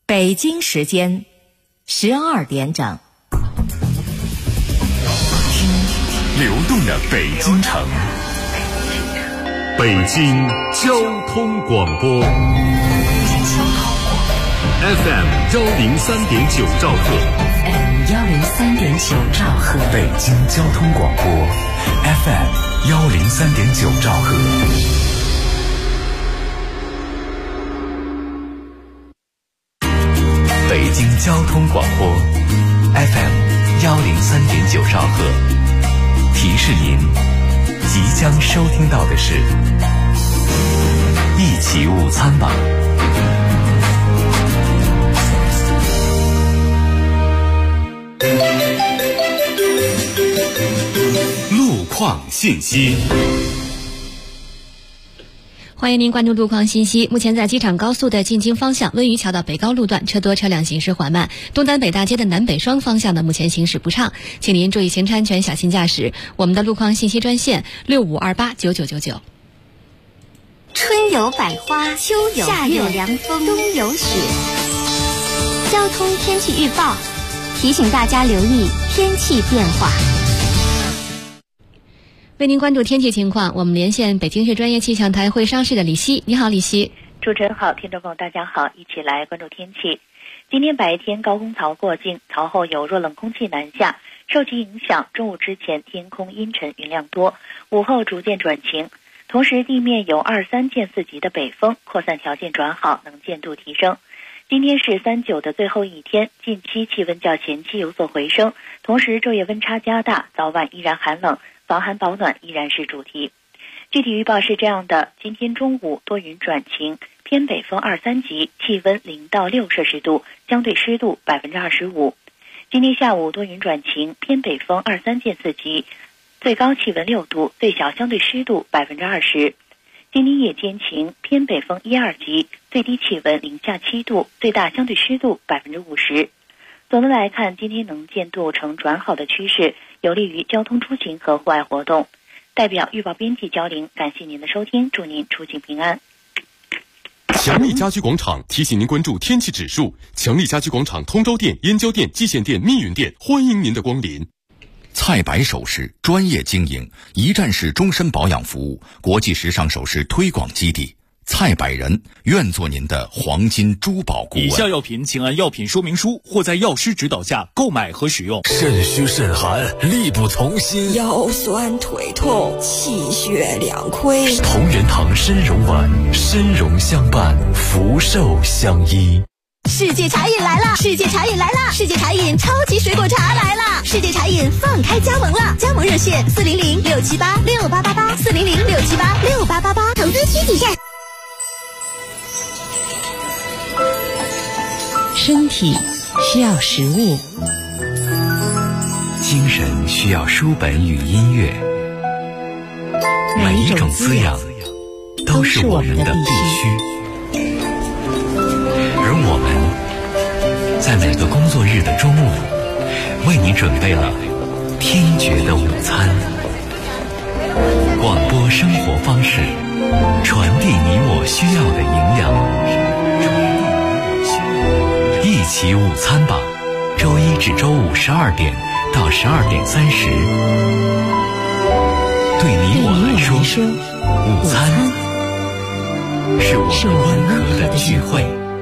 北京时间12点整。 听流动的北京城，北京交通广播 FM 103.9兆赫， 103.9兆赫， 北京交通广播 FM 103.9兆赫。北京交通广播 FM 103.9兆赫，提示您即将收听到的是一起午餐吧。路况信息。 欢迎您关注路况信息。目前在机场高速的进京方向温榆桥到北高路段车多，车辆行驶缓慢。东单北大街的南北双方向呢，目前行驶不畅，请您注意行车安全，小心驾驶。我们的路况信息专线65289999。 春有百花，秋有夏有凉风，冬有雪。交通天气预报提醒大家留意天气变化。 为您关注天气情况，我们连线北京市专业气象台会商室的李希。你好，李希。 主持人好，听众朋友大家好，一起来关注天气。今天白天高空槽过境，槽后有弱冷空气南下，受其影响，中午之前天空阴沉云量多，午后逐渐转晴。同时地面有2-3见4级的北风，扩散条件转好，能见度提升。今天是39的最后一天，近期气温较前期有所回升，同时昼夜温差加大，早晚依然寒冷，防寒保暖依然是主题。具体预报是这样的：今天中午多云转晴，偏北风2-3级，气温0到6摄氏度，相对湿度25%。今天下午多云转晴，偏北风2-3见4级，最高气温6度，最小相对湿度20%。今天夜间晴，偏北风1-2级，最低气温零下7度，最大相对湿度50%。总的来看，今天能见度呈转好的趋势，有利于交通出行和户外活动。代表预报编辑焦玲，感谢您的收听，祝您出行平安。 强力家居广场提醒您关注天气指数。强力家居广场通州店、燕郊店、蓟县店、密云店，欢迎您的光临。 蔡白首饰专业经营，一站式终身保养服务，国际时尚首饰推广基地。蔡百人愿做您的黄金珠宝顾问。 以下药品请按药品说明书或在药师指导下购买和使用。 肾虚肾寒，力不从心， 腰酸腿痛，气血两亏。 同仁堂参茸丸，参茸相伴，福寿相依。 世界茶饮来了！世界茶饮来了！世界茶饮超级水果茶来了！世界茶饮放开加盟了，加盟热线400-678-6888，400-678-6888，投资需谨慎。 身体需要食物， 精神需要书本与音乐，每一种滋养都是我们的必须。而我们在每个工作日的中午，为你准备了听觉的午餐。广播生活方式，传递你我需要的营养。一起午餐吧，周一至周五12点到12点30。对你我来说，午餐是我们温和的聚会。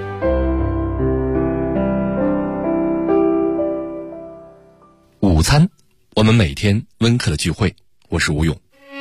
午餐，我们每天温和的聚会。我是吴勇。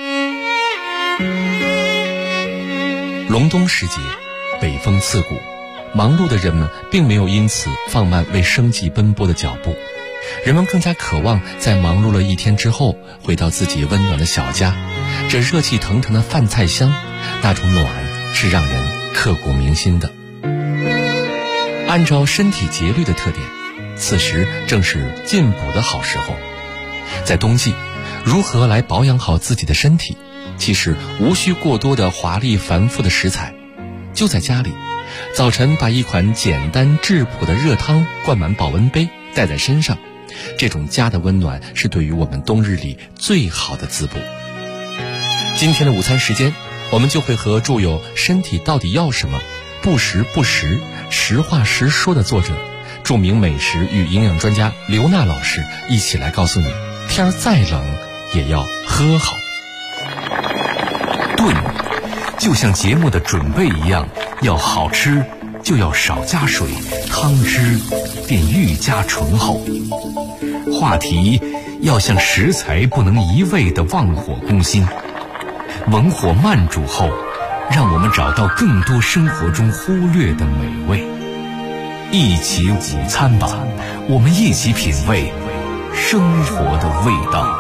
隆冬时节，北风刺骨，忙碌的人们并没有因此放慢为生计奔波的脚步，人们更加渴望在忙碌了一天之后回到自己温暖的小家。这热气腾腾的饭菜香，那种暖是让人刻骨铭心的。按照身体节律的特点，此时正是进补的好时候。在冬季，如何来保养好自己的身体，其实无需过多的华丽繁复的食材，就在家里，早晨把一款简单质朴的热汤灌满保温杯带在身上，这种家的温暖是对于我们冬日里最好的滋补。今天的午餐时间，我们就会和著有《身体到底要什么》 不时不食，实话实说的作者，著名美食与营养专家刘娜老师一起来告诉你，天儿再冷也要喝好。 炖就像节目的准备一样，要好吃就要少加水，汤汁便愈加醇厚。话题要像食材不能一味地忘火攻心，文火慢煮后，让我们找到更多生活中忽略的美味。一起午餐吧，我们一起品味生活的味道。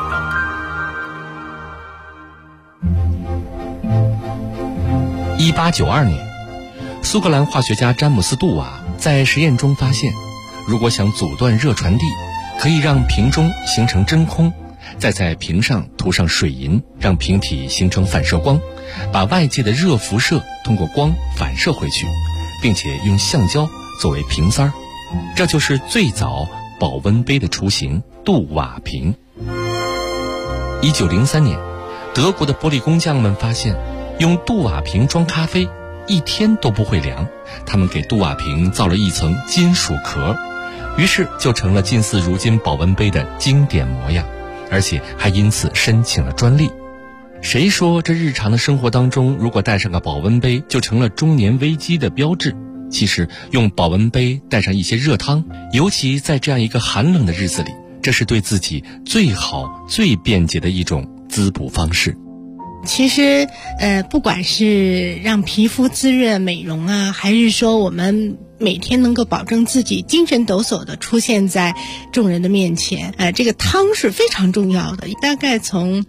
1892年，苏格兰化学家詹姆斯·杜瓦在实验中发现，如果想阻断热传递，可以让瓶中形成真空，再在瓶上涂上水银，让瓶体形成反射光，把外界的热辐射通过光反射回去，并且用橡胶作为瓶塞儿。这就是最早保温杯的雏形——杜瓦瓶。1903年，德国的玻璃工匠们发现，用杜瓦瓶装咖啡1天都不会凉，他们给杜瓦瓶造了一层金属壳，于是就成了近似如今保温杯的经典模样，而且还因此申请了专利。谁说这日常的生活当中，如果带上个保温杯就成了中年危机的标志？其实用保温杯带上一些热汤，尤其在这样一个寒冷的日子里，这是对自己最好最便捷的一种滋补方式。 其实不管是让皮肤滋润美容啊，还是说我们每天能够保证自己精神抖擞的出现在众人的面前，这个汤是非常重要的。大概从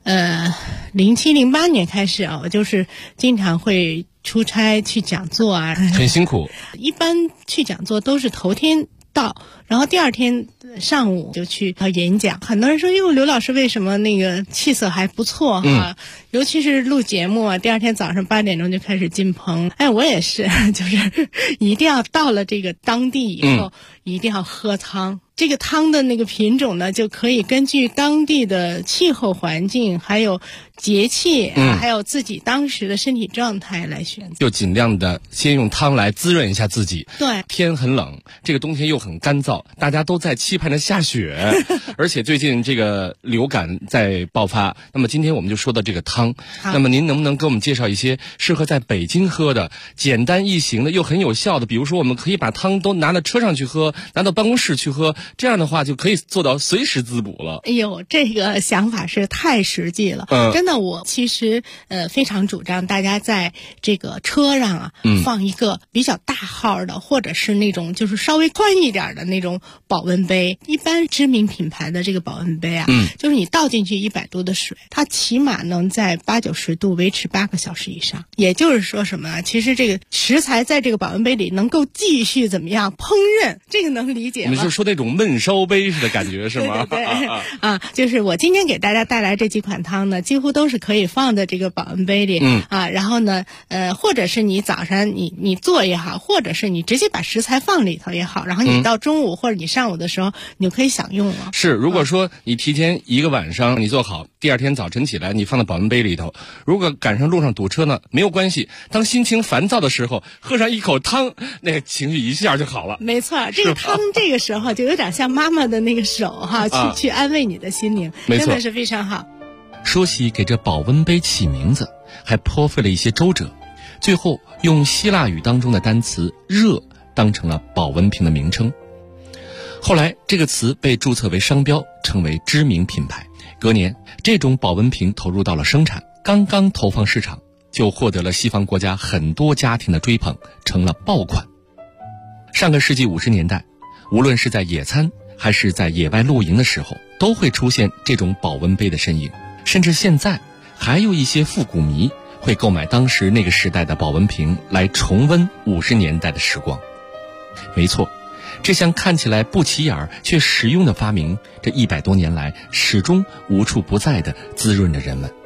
07、08年开始啊，我就是经常会出差去讲座啊， 很辛苦。 一般去讲座都是头天到，然后第二天上午就去演讲。很多人说，刘老师为什么那个气色还不错哈？尤其是录节目啊，第二天早上8点钟就开始进棚。我也是，就是一定要到了这个当地以后，一定要喝汤。这个汤的那个品种呢，就可以根据当地的气候环境，还有节气还有自己当时的身体状态来选择。 就尽量的先用汤来滋润一下自己。 对， 天很冷，这个冬天又很干燥，大家都在期盼着下雪，而且最近这个流感在爆发。那么今天我们就说到这个汤，那么您能不能给我们介绍一些适合在北京喝的简单易行的又很有效的？比如说我们可以把汤都拿到车上去喝，拿到办公室去喝，这样的话就可以做到随时滋补了。 哎呦，这个想法是太实际了。真的，我其实非常主张大家在这个车上啊，放一个比较大号的，或者是那种就是稍微宽一点的那种保温杯。一般知名品牌的这个保温杯啊，就是你倒进去100度的水，它起码能在80-90度维持8个小时以上。也就是说什么呢？其实这个食材在这个保温杯里能够继续怎么样烹饪，这个能理解吗？ 你就说那种焖烧杯似的感觉是吗？ 对就是我今天给大家带来这几款汤呢，几乎都是可以放在这个保温杯里然后呢或者是你早上你做也好，或者是你直接把食材放里头也好，然后你到中午或者你上午的时候你就可以享用了。 是，如果说你提前1个晚上你做好，第二天早晨起来你放在保温杯里头，如果赶上路上堵车呢，没有关系，当心情烦躁的时候喝上一口汤，那个情绪一下就好了。 没错，这个汤这个时候就有点像妈妈的那个手去安慰你的心灵，真的是非常好。 说起给这保温杯起名字，还颇费了一些周折，最后用希腊语当中的单词热当成了保温瓶的名称。后来这个词被注册为商标，成为知名品牌。隔年，这种保温瓶投入到了生产，刚刚投放市场，就获得了西方国家很多家庭的追捧，成了爆款。上个世纪50年代，无论是在野餐还是在野外露营的时候，都会出现这种保温杯的身影。甚至现在还有一些复古迷会购买当时那个时代的保温瓶来重温50年代的时光。没错，这项看起来不起眼却实用的发明，这100多年来始终无处不在地滋润着人们。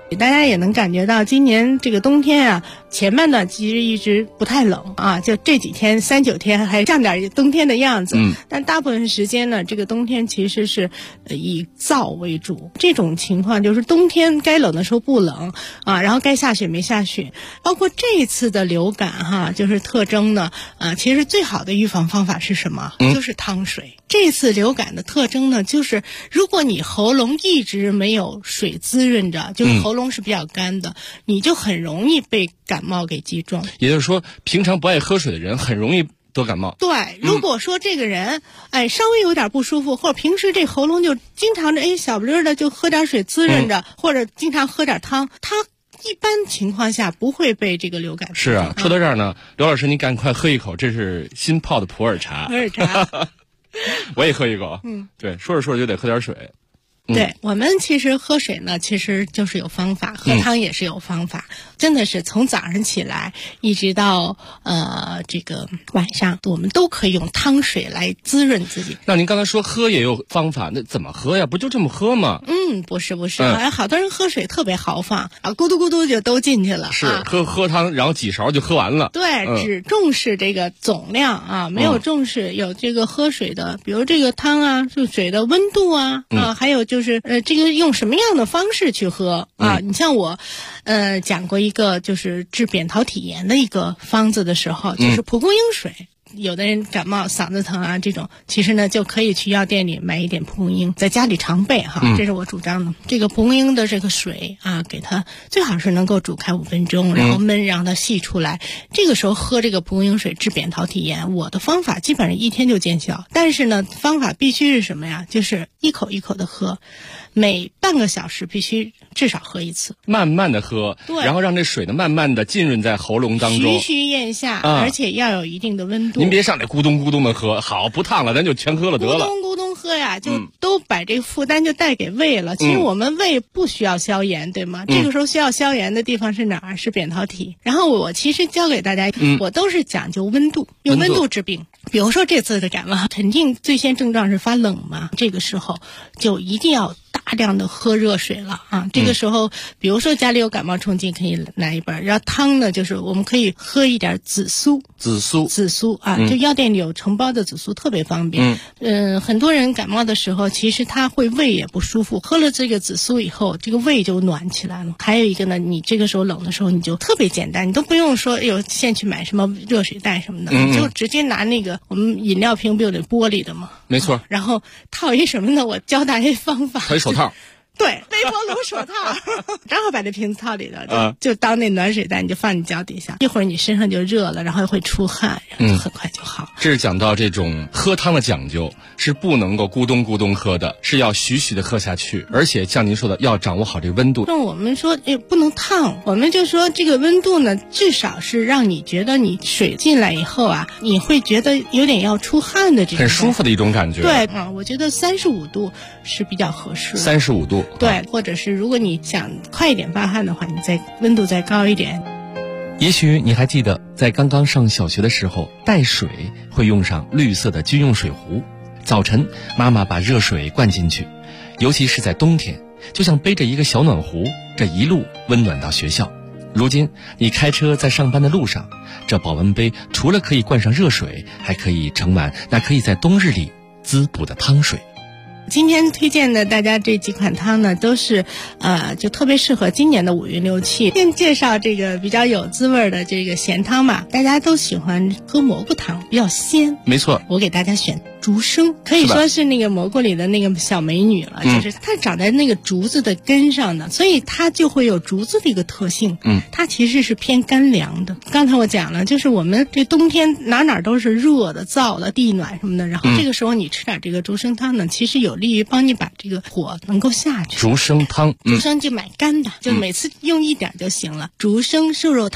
大家也能感觉到今年这个冬天啊，前半段其实一直不太冷啊，就这几天3、9天还像点冬天的样子。但大部分时间呢，这个冬天其实是以燥为主。这种情况就是冬天该冷的时候不冷啊，然后该下雪没下雪。包括这一次的流感哈，就是特征呢，其实最好的预防方法是什么？就是汤水。这次流感的特征呢，就是如果你喉咙一直没有水滋润着，就是喉咙是比较干的，你就很容易被感冒给击中。 也就是说，平常不爱喝水的人很容易得感冒。 对，如果说这个人稍微有点不舒服，或者平时这喉咙就经常的小不溜的就喝点水滋润着，或者经常喝点汤，他一般情况下不会被这个流感。 是啊，说到这儿呢，刘老师您赶快喝一口，这是新泡的普洱茶。 普洱茶我也喝一口。对，说着说着就得喝点水。 对，我们其实喝水呢，其实就是有方法，喝汤也是有方法。真的是从早上起来一直到这个晚上，我们都可以用汤水来滋润自己。 那您刚才说喝也有方法，那怎么喝呀？不就这么喝吗？ 不是，好多人喝水特别豪放啊，咕嘟咕嘟就都进去了。 是喝汤，然后几勺就喝完了。 对，只重视这个总量啊，没有重视有这个喝水的，比如这个汤啊，就水的温度啊，还有就是这个用什么样的方式去喝啊？你像我讲过一个就是治扁桃体炎的一个方子的时候，就是蒲公英水。有的人感冒嗓子疼啊，这种其实呢就可以去药店里买一点蒲公英，在家里常备哈，这是我主张的。这个蒲公英的这个水啊，给它最好是能够煮开5分钟，然后焖让它析出来。这个时候喝这个蒲公英水治扁桃体炎，我的方法基本上1天就见效。但是呢，方法必须是什么呀？就是一口一口的喝，每半个小时必须至少喝一次， 慢慢的喝，然后让这水呢慢慢的浸润在喉咙当中， 徐徐咽下，而且要有一定的温度。 您别上来咕咚咕咚的喝，好不烫了，咱就全喝了得了。 咕咚咕咚喝呀，就都把这个负担就带给胃了。其实我们胃不需要消炎，对吗？这个时候需要消炎的地方是哪儿？是扁桃体。然后我其实教给大家，我都是讲究温度，用温度治病。比如说这次的感冒，肯定最先症状是发冷嘛，这个时候就一定要大量的喝热水了啊！这个时候，比如说家里有感冒冲剂，可以来一本。然后汤呢，就是我们可以喝一点紫苏啊，就药店里有成包的紫苏，特别方便。很多人感冒的时候，其实他会胃也不舒服，喝了这个紫苏以后，这个胃就暖起来了。还有一个呢，你这个时候冷的时候，你就特别简单，你都不用说现去买什么热水袋什么的，你就直接拿那个我们饮料瓶不有那玻璃的吗？ 没错。 然后套一什么呢？我教大家方法。 套一手套。 对，微波炉手套，然后把这瓶子套里头，就当那暖水袋，你就放你脚底下，一会儿你身上就热了，然后会出汗，然后很快就好。 这是讲到这种喝汤的讲究，是不能够咕咚咕咚喝的，是要徐徐的喝下去，而且像您说的，要掌握好这个温度。 那我们说不能烫，我们就说这个温度呢，至少是让你觉得你水进来以后啊，你会觉得有点要出汗的这种很舒服的一种感觉。 对我觉得35度是比较合适的。 35度。 对，或者是如果你想快一点发汗的话，你温度再高一点。 也许你还记得，在刚刚上小学的时候，带水会用上绿色的军用水壶。早晨，妈妈把热水灌进去，尤其是在冬天，就像背着一个小暖壶，这一路温暖到学校。如今，你开车在上班的路上，这保温杯除了可以灌上热水，还可以盛满那可以在冬日里滋补的汤水。 今天推荐的大家这几款汤呢，都是就特别适合今年的5运6气。先介绍这个比较有滋味的这个咸汤嘛，大家都喜欢喝蘑菇汤，比较鲜。 没错， 我给大家选竹笙，可以说是那个蘑菇里的那个小美女了，就是它长在那个竹子的根上的，所以它就会有竹子的一个特性。它其实是偏干凉的。刚才我讲了，就是我们这冬天哪都是热的、燥的、地暖什么的，然后这个时候你吃点这个竹笙汤呢，其实有利于帮你把这个火能够下去。 竹笙汤， 竹笙就买干的，就每次用一点就行了。竹笙瘦肉汤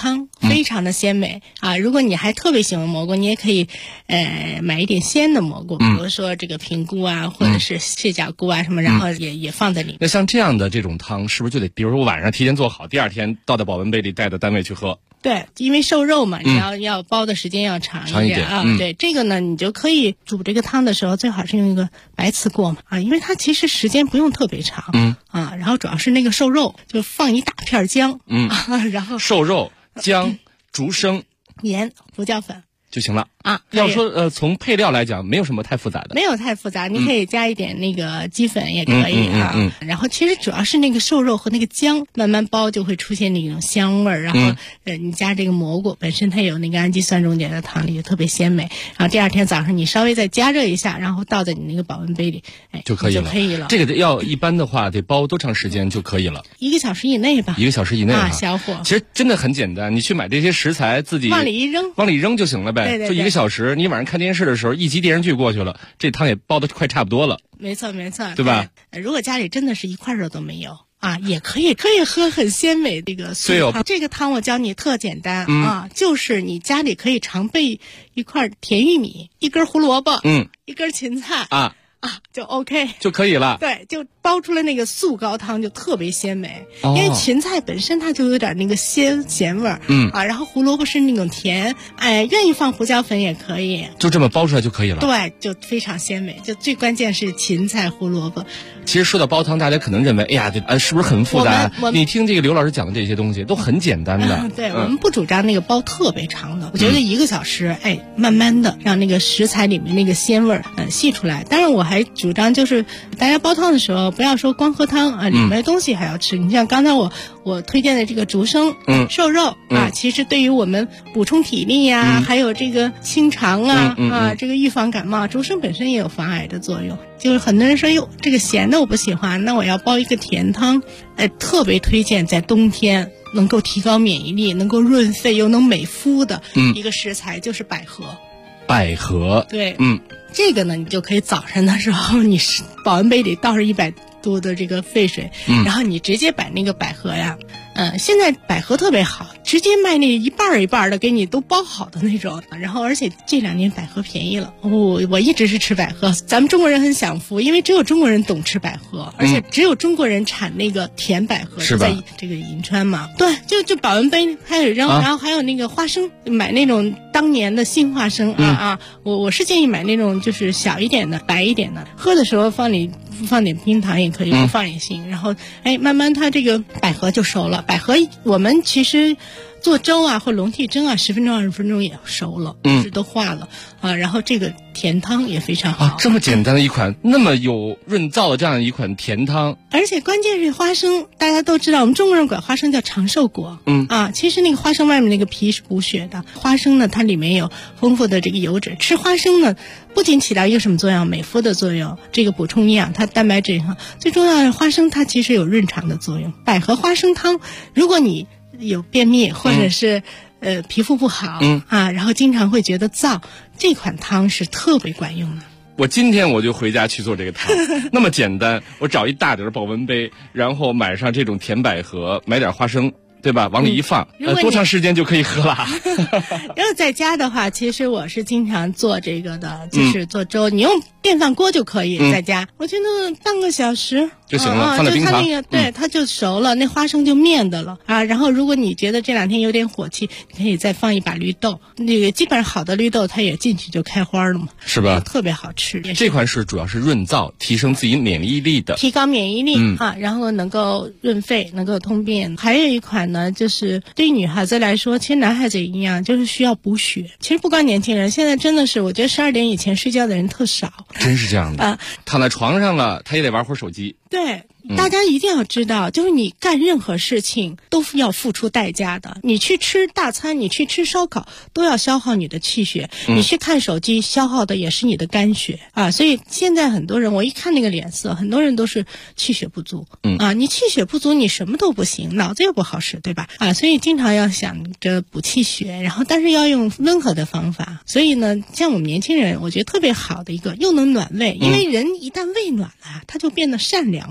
非常的鲜美啊！如果你还特别喜欢蘑菇，你也可以买一点鲜的蘑菇，比如说这个平菇啊，或者是蟹脚菇啊什么，然后也放在里面。 那像这样的这种汤，是不是就得，比如说我晚上提前做好，第二天倒在保温杯里带到单位去喝？ 对，因为瘦肉嘛，你要煲的时间要长一点啊。对，这个呢，你就可以煮这个汤的时候，最好是用一个白瓷锅嘛啊，因为它其实时间不用特别长。然后主要是那个瘦肉，就放一大片姜。然后瘦肉、姜、竹笙、 盐、胡椒粉就行了啊。 要说从配料来讲，没有什么太复杂的， 没有太复杂，你可以加一点那个鸡粉也可以啊。然后其实主要是那个瘦肉和那个姜慢慢煲就会出现那种香味儿，然后你加这个蘑菇本身它有那个氨基酸溶解的汤里，就特别鲜美。然后第二天早上你稍微再加热一下，然后倒在你那个保温杯里， 就可以了。这个要一般的话得煲多长时间就可以了？1个小时以内吧。1个小时以内啊， 小火。 其实真的很简单，你去买这些食材自己往里一扔就行了呗。 对， 就1个小时。你晚上看电视的时候，一集电视剧过去了，这汤也煲得快差不多了。 没错， 对吧？ 如果家里真的是一块肉都没有啊，也可以喝很鲜美这个素汤。这个汤我教你特简单啊，就是你家里可以常备一块甜玉米、1根胡萝卜、1根芹菜就 OK 就可以了。 对，就煲出来那个素高汤就特别鲜美。因为芹菜本身它就有点那个咸味儿，然后胡萝卜是那种甜，愿意放胡椒粉也可以， 就这么煲出来就可以了。 对，就非常鲜美。就最关键是芹菜、胡萝卜。 其实说到煲汤，大家可能认为，哎呀，是不是很复杂？你听这个刘老师讲的这些东西都很简单的。 对，我们不主张那个煲特别长的，我觉得1个小时，慢慢的让那个食材里面那个鲜味儿析出来。当然我还主张就是大家煲汤的时候不要说光喝汤啊，里面的东西还要吃。你像刚才我推荐的这个竹笙、瘦肉其实对于我们补充体力呀，还有这个清肠这个预防感冒，竹笙本身也有防癌的作用。就是很多人说哟，这个咸的我不喜欢，那我要煲一个甜汤，特别推荐在冬天能够提高免疫力、能够润肺又能美肤的一个食材，就是百合。 百合， 对，这个呢，你就可以早上的时候，你保温杯里倒上100度的这个沸水，然后你直接把那个百合呀，现在百合特别好，直接卖那一半一半的给你都包好的那种。然后而且这2年百合便宜了，我一直是吃百合。咱们中国人很享福，因为只有中国人懂吃百合，而且只有中国人产那个甜百合， 是吧？ 在这个银川嘛，对，就保温杯开始扔，然后还有那个花生，买那种当年的新花生我是建议买那种就是小一点的、白一点的，喝的时候放点冰糖也可以，不放也行。然后慢慢它这个百合就熟了。百合我们其实做粥或笼屉蒸10分钟20分钟也熟了，就是都化了然后这个甜汤也非常好这么简单的一款那么有润燥的这样一款甜汤。 而且关键是花生，大家都知道我们中国人管花生叫长寿果其实那个花生外面那个皮是补血的，花生呢它里面有丰富的这个油脂，吃花生呢不仅起到一个什么作用，美肤的作用，这个补充营养，它蛋白质最重要的花生它其实有润肠的作用。百合花生汤，如果你有便秘或者是皮肤不好然后经常会觉得燥，这款汤是特别管用的。 我今天我就回家去做这个汤那么简单，我找一大点的保温杯，然后买上这种甜百合，买点花生，对吧？往里一放多长时间就可以喝了要在家的话，其实我是经常做这个的，就是做粥，你用电饭锅就可以在家我觉得半个小时就行了，放在冰糖， 对，它就熟了，那花生就面的了然后如果你觉得这2天有点火气，你可以再放一把绿豆，那个基本上好的绿豆它也进去就开花了嘛， 是吧？ 特别好吃。 这款是主要是润燥，提升自己免疫力的， 提高免疫力然后能够润肺，能够通便。还有一款呢，就是对于女孩子来说，其实男孩子也一样，就是需要补血。其实不光年轻人，现在真的是我觉得12点以前睡觉的人特少， 真是这样的躺在床上了，他也得玩会儿手机。 对，大家一定要知道，就是你干任何事情都要付出代价的。你去吃大餐，你去吃烧烤，都要消耗你的气血；你去看手机，消耗的也是你的肝血所以现在很多人，我一看那个脸色，很多人都是气血不足你气血不足，你什么都不行，脑子又不好使，对吧？所以经常要想着补气血，然后但是要用温和的方法。所以呢，像我们年轻人，我觉得特别好的一个，又能暖胃，因为人一旦胃暖了，他就变得善良了。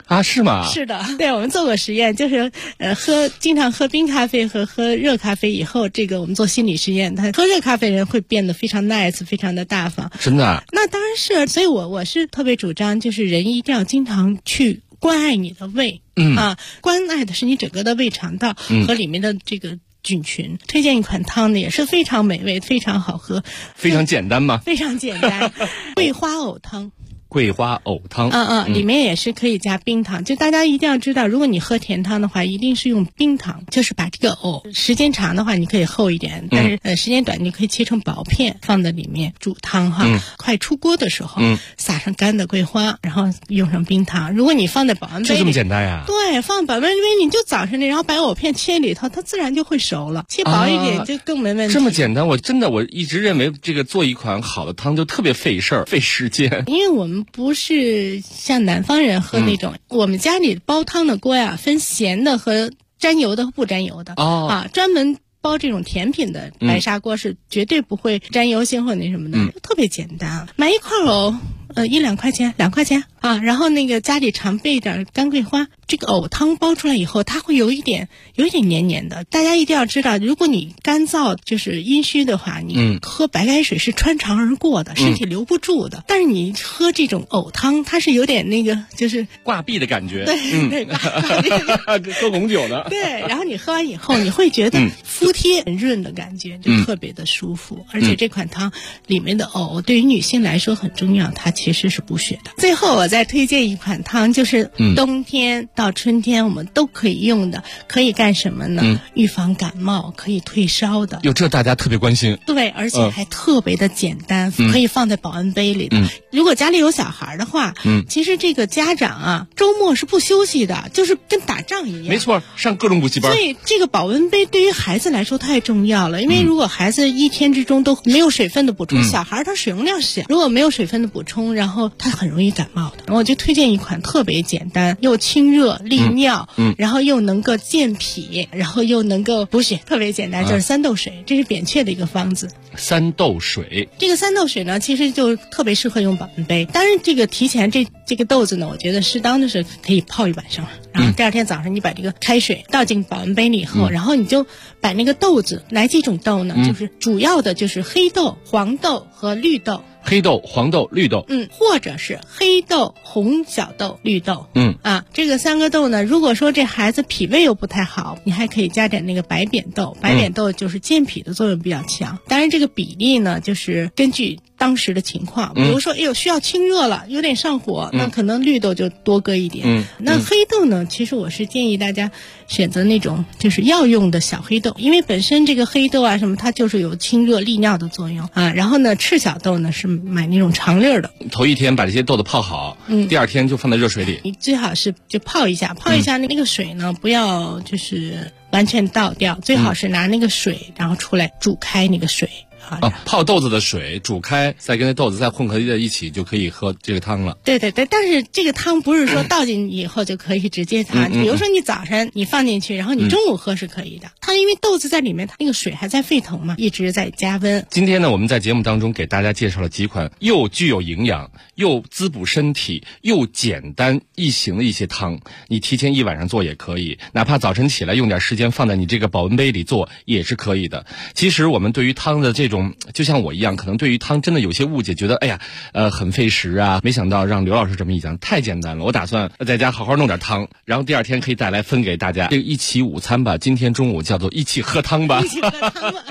啊，是吗？ 是的，对，我们做过实验，就是经常喝冰咖啡和喝热咖啡以后，这个我们做心理实验，他喝热咖啡人会变得非常 nice， 非常的大方。 真的？ 那当然是，所以我是特别主张，就是人一定要经常去关爱你的胃，关爱的是你整个的胃肠道和里面的这个菌群。推荐一款汤呢，也是非常美味，非常好喝， 非常简单吗？ 非常简单，桂花藕汤。 桂花藕汤， 里面也是可以加冰糖。就大家一定要知道，如果你喝甜汤的话，一定是用冰糖，就是把这个藕时间长的话，你可以厚一点，但是时间短，你可以切成薄片放在里面煮汤哈。快出锅的时候，撒上干的桂花，然后用上冰糖。如果你放在保温杯里， 就这么简单呀？ 对，放保温杯你就早上然后把藕片切里头，它自然就会熟了。切薄一点就更没问题。 这么简单，我一直认为这个做一款好的汤就特别费事儿、费时间。 因为我们不是像南方人喝那种，我们家里煲汤的锅呀，分咸的和沾油的和不沾油的。专门煲这种甜品的白砂锅是绝对不会沾油性或那什么的，特别简单。买一块藕，1-2块钱，2块钱啊，然后那个家里常备点干桂花。这个藕汤煲出来以后，它会有一点黏黏的。大家一定要知道，如果你干燥就是阴虚的话，你喝白开水是穿肠而过的，身体留不住的。但是你喝这种藕汤，它是有点那个就是挂壁的感觉。 对， 喝红酒的。 对，然后你喝完以后，你会觉得肤贴很润的感觉，就特别的舒服。而且这款汤里面的藕对于女性来说很重要，它其实是补血的。最后我再推荐一款汤，就是冬天到春天我们都可以用的，可以干什么呢？预防感冒，可以退烧的。 这大家特别关心。 对，而且还特别的简单，可以放在保温杯里的。如果家里有小孩的话，其实这个家长啊，周末是不休息的，就是跟打仗一样。 没错，上各种补习班。 所以这个保温杯对于孩子来说太重要了，因为如果孩子一天之中都没有水分的补充，小孩他水容量小，如果没有水分的补充，然后他很容易感冒的。我就推荐一款特别简单，又清热利尿，然后又能够健脾，然后又能够补血，特别简单，就是三豆水，这是扁鹊的一个方子。 三豆水， 这个三豆水呢，其实就特别适合用保温杯。当然，这个提前这个豆子呢，我觉得适当的是可以泡一晚上，然后第二天早上你把这个开水倒进保温杯里以后，然后你就把那个豆子，哪几种豆呢？就是主要的就是黑豆、黄豆和绿豆。 黑豆、黄豆、绿豆， 或者是黑豆、红小豆、绿豆，这个3个豆呢，如果说这孩子脾胃又不太好，你还可以加点那个白扁豆，白扁豆就是健脾的作用比较强。当然这个比例呢，就是根据当时的情况，比如说需要清热了，有点上火，那可能绿豆就多搁一点。那黑豆呢，其实我是建议大家选择那种就是药用的小黑豆，因为本身这个黑豆啊什么，它就是有清热利尿的作用啊。然后呢，赤小豆呢是买那种长粒的， 头一天把这些豆子泡好，第二天就放在热水里。 你最好是就泡一下那个水呢，不要就是完全倒掉，最好是拿那个水然后出来煮开那个水。 泡豆子的水煮开，再跟那豆子再混合在一起，就可以喝这个汤了。 对，但是这个汤不是说倒进以后就可以直接喝。比如说你早上你放进去，然后你中午喝是可以的。它因为豆子在里面，它那个水还在沸腾嘛，一直在加温。 今天呢，我们在节目当中给大家介绍了几款又具有营养、又滋补身体、又简单易行的一些汤。你提前一晚上做也可以，哪怕早晨起来用点时间放在你这个保温杯里做也是可以的。其实我们对于汤的这种，就像我一样，可能对于汤真的有些误解，觉得很费时啊。没想到让刘老师这么一讲，太简单了。我打算在家好好弄点汤，然后第二天可以带来分给大家。这个一起午餐吧，今天中午叫做一起喝汤吧。 一起喝汤吧。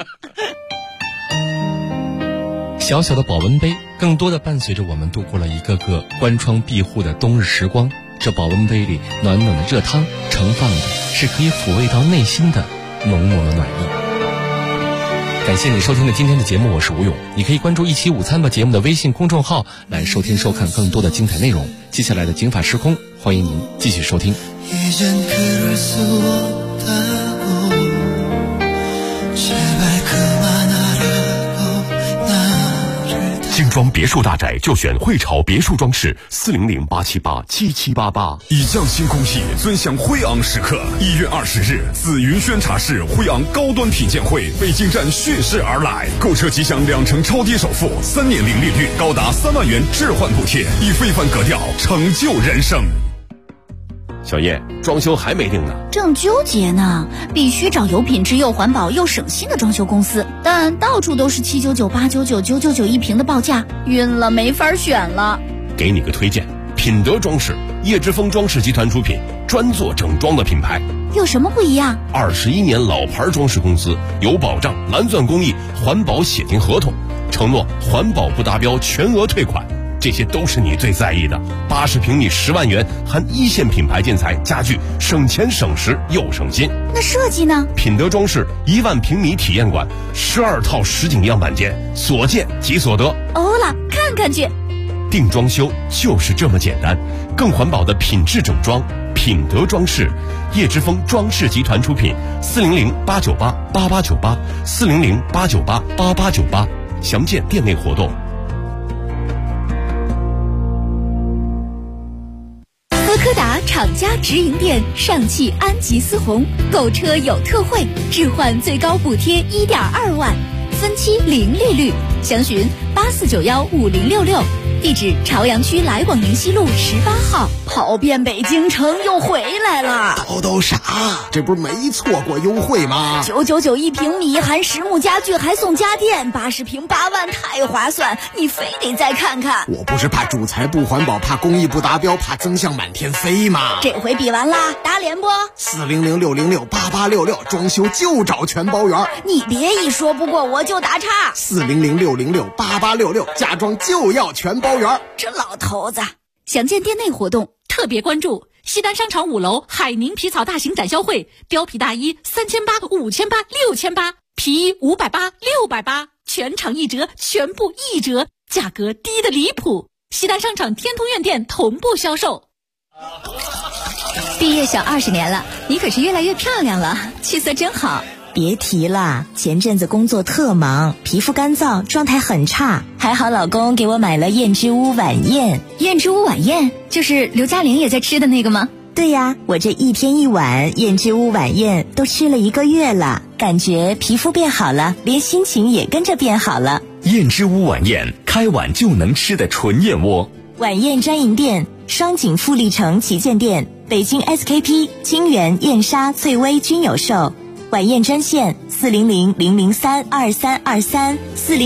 小小的保温杯，更多的伴随着我们度过了一个个关窗闭户的冬日时光。这保温杯里暖暖的热汤，盛放的是可以抚慰到内心的浓浓的暖意。感谢你收听的今天的节目，我是吴勇。你可以关注一起午餐吧节目的微信公众号来收听收看更多的精彩内容。接下来的警法时空，欢迎您继续收听。 精装别墅大宅就选汇潮别墅装饰，400-878-7788。 以匠心工艺，尊享辉昂时刻。1月20日，自云轩茶室辉昂高端品鉴会北京站蓄势而来，购车即享2成超低首付，3年零利率，高达3万元置换补贴，以非凡格调成就人生。 小叶，装修还没定呢， 正纠结呢。必须找有品质又环保又省心的装修公司，但到处都是799、899、999一平的报价，晕了，没法选了。 给你个推荐，品德装饰，叶之峰装饰集团出品，专做整装的品牌。 有什么不一样 ？21年老牌装饰公司，有保障，蓝钻工艺，环保写进合同，承诺环保不达标全额退款。这些都是你最在意的。80平米10万元，含一线品牌建材家具，省钱省时又省心。 那设计呢？ 品德装饰1万平米体验馆，12套实景样板间，所见即所得。 欧了，看看去。 定装修就是这么简单，更环保的品质整装，品德装饰，叶之峰装饰集团出品，400-898-8898，400-898-8898，详见店内活动。 斯柯达厂家直营店上汽安吉思宏购车有特惠，置换最高补贴1.2万，分期零利率，详询84915066，地址朝阳区来广宁西路18号。跑遍北京城又回来了， 都傻，这不是没错过优惠吗 ？999一平米，含实木家具还送家电，80平8万，太划算，你非得再看看。 我不是怕主材不环保，怕工艺不达标，怕增项满天飞吗？ 这回比完啦，打脸不？400-606-8866，装修就找全包圆。你别一说不过我就打岔。 400-606-8866，家装就要全包圆。 这老头子。详见店内活动， 特别关注西单商场5楼海宁皮草大型展销会，貂皮大衣3800、5800、6800，皮衣580、680，全场1折，全部1折，价格低得离谱。西单商场天通苑店同步销售。 毕业小20年了，你可是越来越漂亮了，气色真好。 别提了，前阵子工作特忙，皮肤干燥，状态很差，还好老公给我买了燕之屋晚宴。 燕之屋晚宴就是刘嘉玲也在吃的那个吗？ 对呀，我这1天1碗燕之屋晚宴都吃了1个月了，感觉皮肤变好了，连心情也跟着变好了。 燕之屋晚宴，开碗就能吃的纯燕窝。 晚宴专营店：双井富力城旗舰店、北京 SKP、清源、燕莎、翠微均有售。晚宴专线400-003-2323，400-003-2323。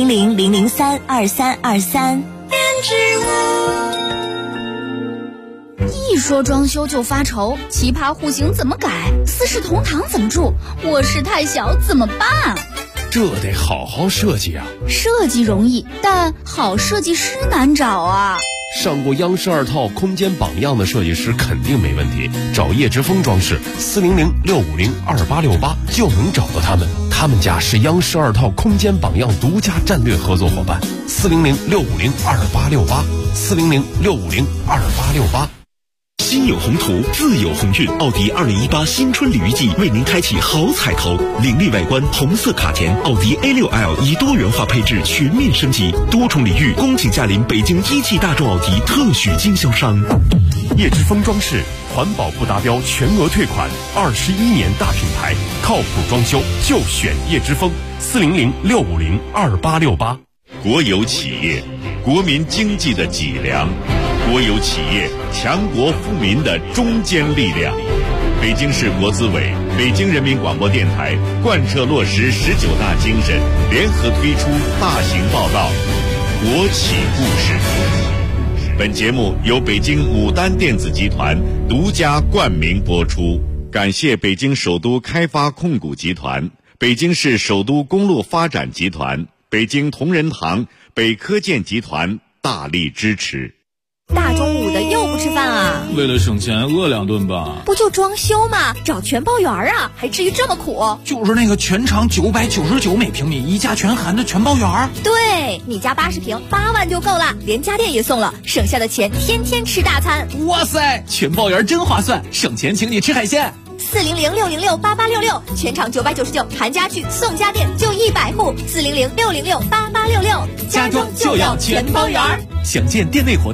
一说装修就发愁，奇葩户型怎么改？四世同堂怎么住？卧室太小怎么办？ 这得好好设计啊！ 设计容易，但好设计师难找啊。 上过央视2套空间榜样的设计师肯定没问题，找叶之峰装饰，400-650-2868就能找到他们。他们家是央视2套空间榜样独家战略合作伙伴，400-650-2868，400-650-2868。 心有宏图，自有鸿运。奥迪2018新春鲤鱼季为您开启好彩头，凌厉外观，红色卡钿，奥迪 A6L 以多元化配置全面升级，多重礼遇，恭请驾临北京一汽大众奥迪特许经销商。 叶之峰装饰，环保不达标全额退款，21年大品牌，靠谱装修就选叶之峰，400-650-2868。 国有企业，国民经济的脊梁。国有企业，强国富民的中坚力量。北京市国资委、北京人民广播电台贯彻落实19大精神，联合推出大型报道《国企故事》。本节目由北京牡丹电子集团独家冠名播出，感谢北京首都开发控股集团、北京市首都公路发展集团、北京同仁堂、北科建集团大力支持。 大中午的又不吃饭啊？ 为了省钱饿2顿吧。 不就装修吗？找全包圆啊，还至于这么苦？ 就是那个全长999每平米，一价全含的全包圆。 对，你家80平8万就够了，连家电也送了，省下的钱天天吃大餐。 哇塞，全包圆真划算，省钱请你吃海鲜。 400-606-8866，全场999，含家具送家电，就100户。400-606-8866， 家装就要全包圆。 详见店内活动。